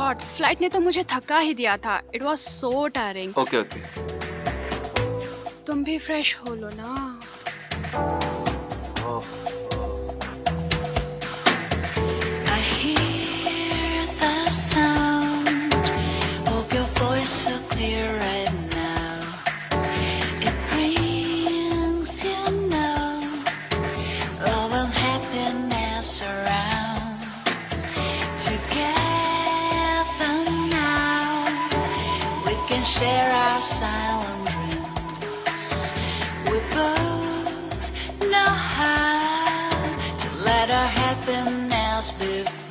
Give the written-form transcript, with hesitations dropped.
God, flight ने तो मुझे थका ही दिया था. It was so tiring. Okay okay. तुम भी फ्रेश हो लो ना. I hear the sound of your voice so clear right now. It brings love and happiness around. Together now, we can share our silent dreams. We both know how to let our happiness be free.